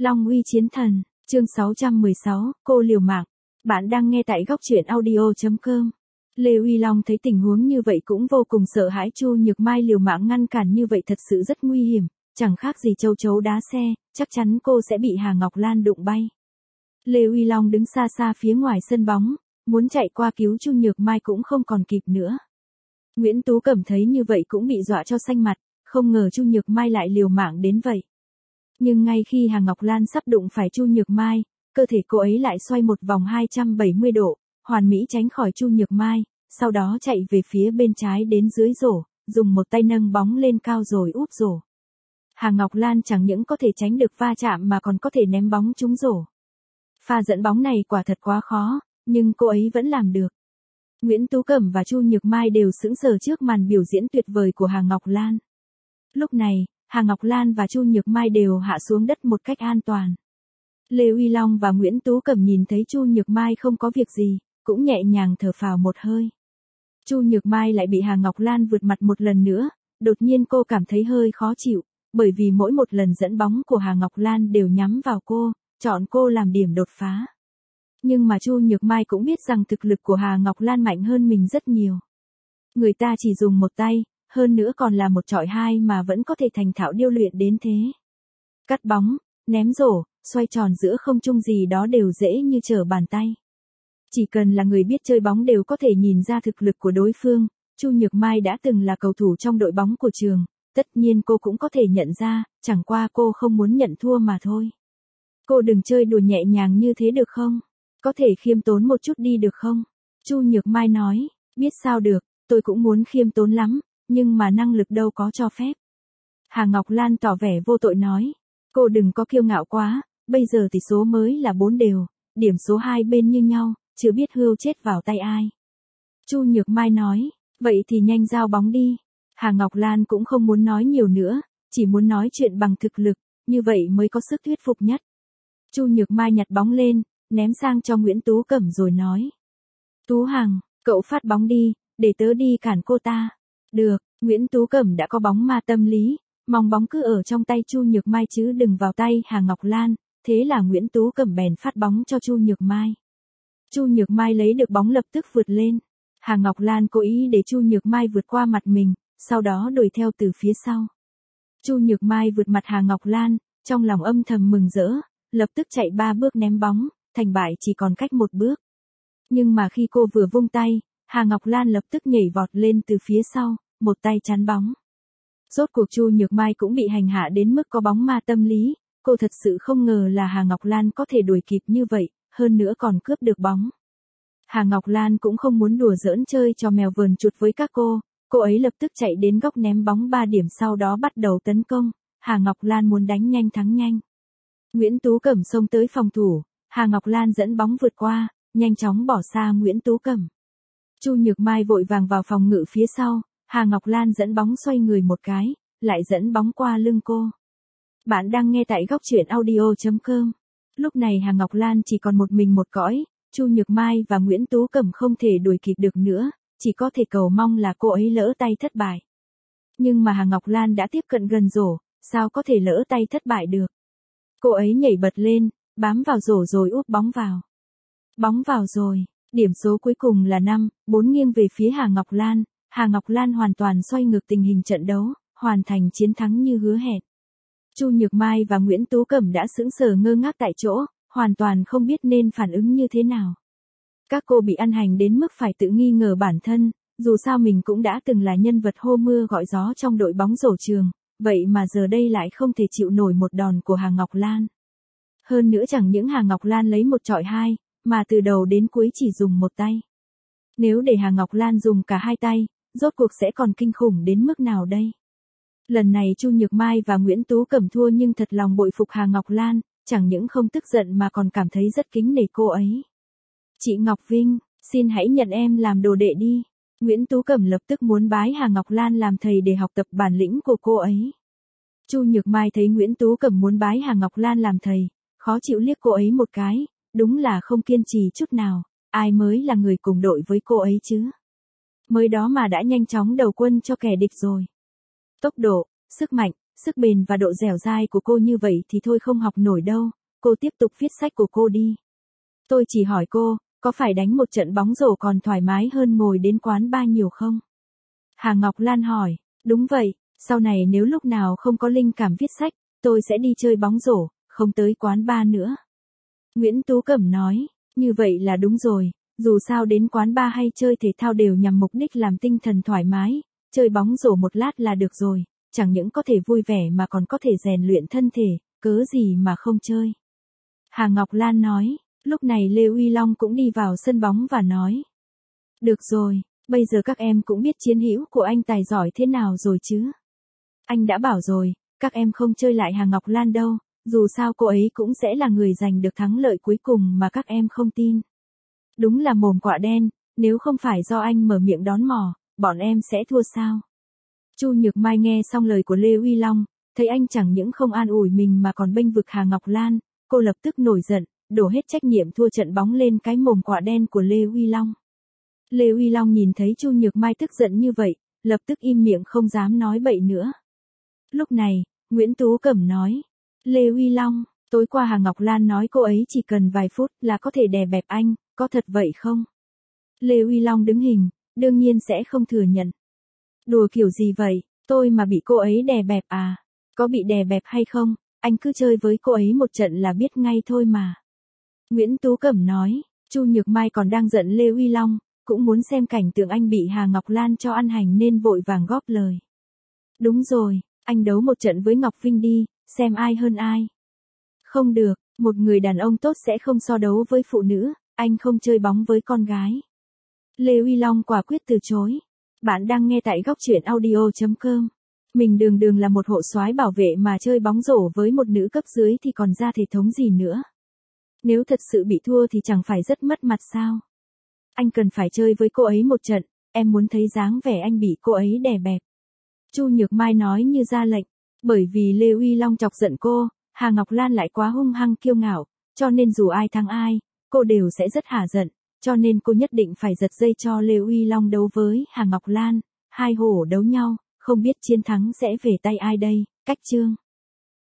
Long uy chiến thần, chương 616, cô liều mạng. Bạn đang nghe tại góc truyện audio.com. Lê Uy Long thấy tình huống như vậy cũng vô cùng sợ hãi. Chu Nhược Mai liều mạng ngăn cản như vậy thật sự rất nguy hiểm, chẳng khác gì châu chấu đá xe, chắc chắn cô sẽ bị Hà Ngọc Lan đụng bay. Lê Uy Long đứng xa xa phía ngoài sân bóng, muốn chạy qua cứu Chu Nhược Mai cũng không còn kịp nữa. Nguyễn Tú Cẩm thấy như vậy cũng bị dọa cho xanh mặt, không ngờ Chu Nhược Mai lại liều mạng đến vậy. Nhưng ngay khi Hà Ngọc Lan sắp đụng phải Chu Nhược Mai, cơ thể cô ấy lại xoay một vòng 270 độ, hoàn mỹ tránh khỏi Chu Nhược Mai, sau đó chạy về phía bên trái đến dưới rổ, dùng một tay nâng bóng lên cao rồi úp rổ. Hà Ngọc Lan chẳng những có thể tránh được va chạm mà còn có thể ném bóng trúng rổ. Pha dẫn bóng này quả thật quá khó, nhưng cô ấy vẫn làm được. Nguyễn Tú Cẩm và Chu Nhược Mai đều sững sờ trước màn biểu diễn tuyệt vời của Hà Ngọc Lan. Lúc này, Hà Ngọc Lan và Chu Nhược Mai đều hạ xuống đất một cách an toàn. Lê Uy Long và Nguyễn Tú Cẩm nhìn thấy Chu Nhược Mai không có việc gì, cũng nhẹ nhàng thở phào một hơi. Chu Nhược Mai lại bị Hà Ngọc Lan vượt mặt một lần nữa, đột nhiên cô cảm thấy hơi khó chịu, bởi vì mỗi một lần dẫn bóng của Hà Ngọc Lan đều nhắm vào cô, chọn cô làm điểm đột phá. Nhưng mà Chu Nhược Mai cũng biết rằng thực lực của Hà Ngọc Lan mạnh hơn mình rất nhiều. Người ta chỉ dùng một tay, hơn nữa còn là một chọi hai mà vẫn có thể thành thạo điêu luyện đến thế. Cắt bóng, ném rổ, xoay tròn giữa không trung gì đó đều dễ như trở bàn tay. Chỉ cần là người biết chơi bóng đều có thể nhìn ra thực lực của đối phương. Chu Nhược Mai đã từng là cầu thủ trong đội bóng của trường, tất nhiên cô cũng có thể nhận ra, chẳng qua cô không muốn nhận thua mà thôi. Cô đừng chơi đùa nhẹ nhàng như thế được không? Có thể khiêm tốn một chút đi được không? Chu Nhược Mai nói, biết sao được, tôi cũng muốn khiêm tốn lắm, nhưng mà năng lực đâu có cho phép. Hà Ngọc Lan tỏ vẻ vô tội nói, cô đừng có kiêu ngạo quá, bây giờ tỷ số mới là 4 đều, điểm số hai bên như nhau, chưa biết hươu chết vào tay ai. Chu Nhược Mai nói, vậy thì nhanh giao bóng đi. Hà Ngọc Lan cũng không muốn nói nhiều nữa, chỉ muốn nói chuyện bằng thực lực, như vậy mới có sức thuyết phục nhất. Chu Nhược Mai nhặt bóng lên, ném sang cho Nguyễn Tú Cẩm rồi nói. Tú Hằng, cậu phát bóng đi, để tớ đi cản cô ta. Được, Nguyễn Tú Cẩm đã có bóng ma tâm lý, mong bóng cứ ở trong tay Chu Nhược Mai chứ đừng vào tay Hà Ngọc Lan, thế là Nguyễn Tú Cẩm bèn phát bóng cho Chu Nhược Mai. Chu Nhược Mai lấy được bóng lập tức vượt lên. Hà Ngọc Lan cố ý để Chu Nhược Mai vượt qua mặt mình, sau đó đuổi theo từ phía sau. Chu Nhược Mai vượt mặt Hà Ngọc Lan, trong lòng âm thầm mừng rỡ, lập tức chạy 3 bước ném bóng, thành bại chỉ còn cách 1 bước. Nhưng mà khi cô vừa vung tay, Hà Ngọc Lan lập tức nhảy vọt lên từ phía sau, một tay chắn bóng. Rốt cuộc Chu Nhược Mai cũng bị hành hạ đến mức có bóng ma tâm lý, cô thật sự không ngờ là Hà Ngọc Lan có thể đuổi kịp như vậy, hơn nữa còn cướp được bóng. Hà Ngọc Lan cũng không muốn đùa giỡn chơi trò mèo vờn chuột với các cô ấy lập tức chạy đến góc ném bóng 3 điểm sau đó bắt đầu tấn công, Hà Ngọc Lan muốn đánh nhanh thắng nhanh. Nguyễn Tú Cẩm xông tới phòng thủ, Hà Ngọc Lan dẫn bóng vượt qua, nhanh chóng bỏ xa Nguyễn Tú Cẩm. Chu Nhược Mai vội vàng vào phòng ngự phía sau, Hà Ngọc Lan dẫn bóng xoay người một cái, lại dẫn bóng qua lưng cô. Bạn đang nghe tại góc truyện audio.com. Lúc này Hà Ngọc Lan chỉ còn một mình một cõi, Chu Nhược Mai và Nguyễn Tú Cẩm không thể đuổi kịp được nữa, chỉ có thể cầu mong là cô ấy lỡ tay thất bại. Nhưng mà Hà Ngọc Lan đã tiếp cận gần rổ, sao có thể lỡ tay thất bại được. Cô ấy nhảy bật lên, bám vào rổ rồi úp bóng vào. Bóng vào rồi, điểm số cuối cùng là 5-4 nghiêng về phía Hà Ngọc Lan. Hà Ngọc Lan hoàn toàn xoay ngược tình hình trận đấu, hoàn thành chiến thắng như hứa hẹn. Chu Nhược Mai và Nguyễn Tú Cẩm đã sững sờ ngơ ngác tại chỗ, hoàn toàn không biết nên phản ứng như thế nào. Các cô bị ăn hành đến mức phải tự nghi ngờ bản thân, dù sao mình cũng đã từng là nhân vật hô mưa gọi gió trong đội bóng rổ trường, vậy mà giờ đây lại không thể chịu nổi một đòn của Hà Ngọc Lan. Hơn nữa chẳng những Hà Ngọc Lan lấy một chọi hai, mà từ đầu đến cuối chỉ dùng một tay. Nếu để Hà Ngọc Lan dùng cả hai tay, rốt cuộc sẽ còn kinh khủng đến mức nào đây? Lần này Chu Nhược Mai và Nguyễn Tú Cẩm thua nhưng thật lòng bội phục Hà Ngọc Lan, chẳng những không tức giận mà còn cảm thấy rất kính nể cô ấy. Chị Ngọc Vinh, xin hãy nhận em làm đồ đệ đi. Nguyễn Tú Cẩm lập tức muốn bái Hà Ngọc Lan làm thầy để học tập bản lĩnh của cô ấy. Chu Nhược Mai thấy Nguyễn Tú Cẩm muốn bái Hà Ngọc Lan làm thầy, khó chịu liếc cô ấy một cái, đúng là không kiên trì chút nào, ai mới là người cùng đội với cô ấy chứ. Mới đó mà đã nhanh chóng đầu quân cho kẻ địch rồi. Tốc độ, sức mạnh, sức bền và độ dẻo dai của cô như vậy thì thôi không học nổi đâu, cô tiếp tục viết sách của cô đi. Tôi chỉ hỏi cô, có phải đánh một trận bóng rổ còn thoải mái hơn ngồi đến quán bar nhiều không? Hà Ngọc Lan hỏi, đúng vậy, sau này nếu lúc nào không có linh cảm viết sách, tôi sẽ đi chơi bóng rổ, không tới quán bar nữa. Nguyễn Tú Cẩm nói, như vậy là đúng rồi, dù sao đến quán bar hay chơi thể thao đều nhằm mục đích làm tinh thần thoải mái, chơi bóng rổ một lát là được rồi, chẳng những có thể vui vẻ mà còn có thể rèn luyện thân thể, cớ gì mà không chơi. Hà Ngọc Lan nói, lúc này Lê Uy Long cũng đi vào sân bóng và nói, được rồi, bây giờ các em cũng biết chiến hữu của anh tài giỏi thế nào rồi chứ. Anh đã bảo rồi, các em không chơi lại Hà Ngọc Lan đâu, dù sao cô ấy cũng sẽ là người giành được thắng lợi cuối cùng mà các em không tin. Đúng là mồm quạ đen, nếu không phải do anh mở miệng đón mò, bọn em sẽ thua sao? Chu Nhược Mai nghe xong lời của Lê Uy Long, thấy anh chẳng những không an ủi mình mà còn bênh vực Hà Ngọc Lan, cô lập tức nổi giận, đổ hết trách nhiệm thua trận bóng lên cái mồm quạ đen của Lê Uy Long. Lê Uy Long nhìn thấy Chu Nhược Mai tức giận như vậy, lập tức im miệng không dám nói bậy nữa. Lúc này, Nguyễn Tú Cẩm nói, Lê Uy Long, tối qua Hà Ngọc Lan nói cô ấy chỉ cần vài phút là có thể đè bẹp anh, có thật vậy không? Lê Uy Long đứng hình, đương nhiên sẽ không thừa nhận. Đùa kiểu gì vậy, tôi mà bị cô ấy đè bẹp à? Có bị đè bẹp hay không, anh cứ chơi với cô ấy một trận là biết ngay thôi mà. Nguyễn Tú Cẩm nói, Chu Nhược Mai còn đang giận Lê Uy Long, cũng muốn xem cảnh tượng anh bị Hà Ngọc Lan cho ăn hành nên vội vàng góp lời. Đúng rồi, anh đấu một trận với Ngọc Vinh đi, xem ai hơn ai. Không được, một người đàn ông tốt sẽ không so đấu với phụ nữ, anh không chơi bóng với con gái. Lê Uy Long quả quyết từ chối. Bạn đang nghe tại góc truyện audio.com. Mình đường đường là một hộ soái bảo vệ mà chơi bóng rổ với một nữ cấp dưới thì còn ra thể thống gì nữa. Nếu thật sự bị thua thì chẳng phải rất mất mặt sao? Anh cần phải chơi với cô ấy một trận, em muốn thấy dáng vẻ anh bị cô ấy đè bẹp. Chu Nhược Mai nói như ra lệnh, bởi vì Lê Uy Long chọc giận cô, Hà Ngọc Lan lại quá hung hăng kiêu ngạo, cho nên dù ai thắng ai, cô đều sẽ rất hả giận, cho nên cô nhất định phải giật dây cho Lê Uy Long đấu với Hà Ngọc Lan, hai hổ đấu nhau, không biết chiến thắng sẽ về tay ai đây, cách chương.